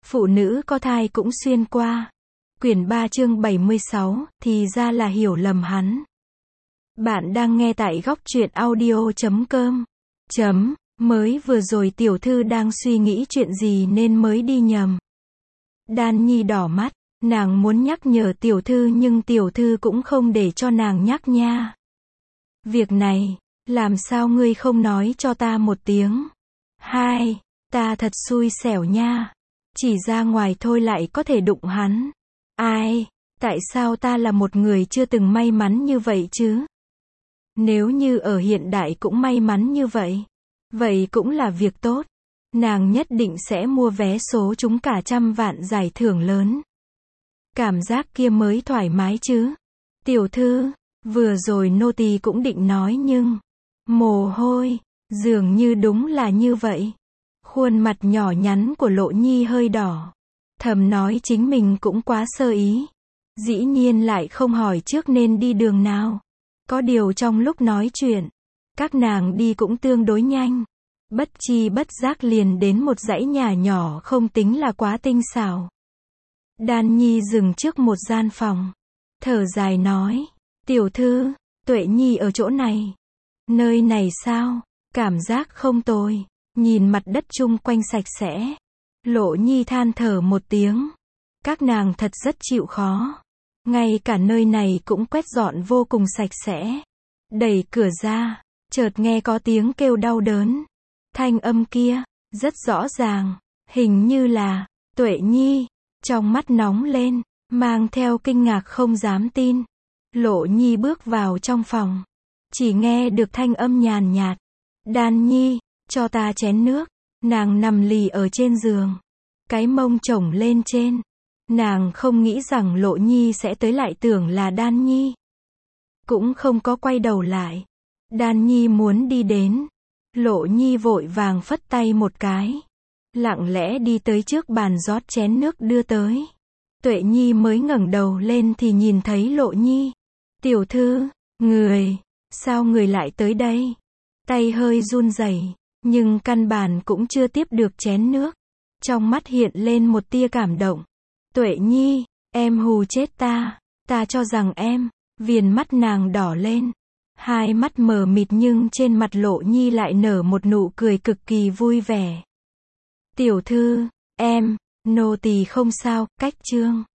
Phụ nữ có thai cũng xuyên qua. Quyển 3 chương 76, thì ra là hiểu lầm hắn. Bạn đang nghe tại góc truyện audio.com. Mới vừa rồi tiểu thư đang suy nghĩ chuyện gì nên mới đi nhầm. Đan Nhi đỏ mắt, nàng muốn nhắc nhở tiểu thư nhưng tiểu thư cũng không để cho nàng nhắc nha. Việc này, làm sao ngươi không nói cho ta một tiếng? Hai, ta thật xui xẻo nha. Chỉ ra ngoài thôi lại có thể đụng hắn. Ai, tại sao ta là một người chưa từng may mắn như vậy chứ? Nếu như ở hiện đại cũng may mắn như vậy, vậy cũng là việc tốt. Nàng nhất định sẽ mua vé số trúng cả 100 vạn giải thưởng lớn. Cảm giác kia mới thoải mái chứ. Tiểu thư, vừa rồi nô tỳ cũng định nói nhưng, mồ hôi, dường như đúng là như vậy. Khuôn mặt nhỏ nhắn của Lộ Nhi hơi đỏ. Thầm nói chính mình cũng quá sơ ý. Dĩ nhiên lại không hỏi trước nên đi đường nào. Có điều trong lúc nói chuyện, các nàng đi cũng tương đối nhanh. Bất chi bất giác liền đến một dãy nhà nhỏ không tính là quá tinh xảo. Đan Nhi dừng trước một gian phòng. Thở dài nói, tiểu thư, Tuệ Nhi ở chỗ này. Nơi này sao? Cảm giác không tồi. Nhìn mặt đất chung quanh sạch sẽ. Lộ Nhi than thở một tiếng. Các nàng thật rất chịu khó. Ngay cả nơi này cũng quét dọn vô cùng sạch sẽ. Đẩy cửa ra, chợt nghe có tiếng kêu đau đớn. Thanh âm kia, rất rõ ràng, hình như là Tuệ Nhi. Trong mắt nóng lên, mang theo kinh ngạc không dám tin. Lộ Nhi bước vào trong phòng. Chỉ nghe được thanh âm nhàn nhạt. Đan Nhi, cho ta chén nước. Nàng nằm lì ở trên giường. Cái mông chổng lên trên. Nàng không nghĩ rằng Lộ Nhi sẽ tới lại tưởng là Đan Nhi. Cũng không có quay đầu lại. Đan Nhi muốn đi đến. Lộ Nhi vội vàng phất tay một cái. Lặng lẽ đi tới trước bàn rót chén nước đưa tới. Tuệ Nhi mới ngẩng đầu lên thì nhìn thấy Lộ Nhi. Tiểu thư, sao người lại tới đây? Tay hơi run rẩy, nhưng căn bản cũng chưa tiếp được chén nước. Trong mắt hiện lên một tia cảm động. Tuệ Nhi, em hù chết ta. Ta cho rằng em, viền mắt nàng đỏ lên. Hai mắt mờ mịt nhưng trên mặt Lộ Nhi lại nở một nụ cười cực kỳ vui vẻ. Tiểu thư, nô tỳ không sao, cách chương.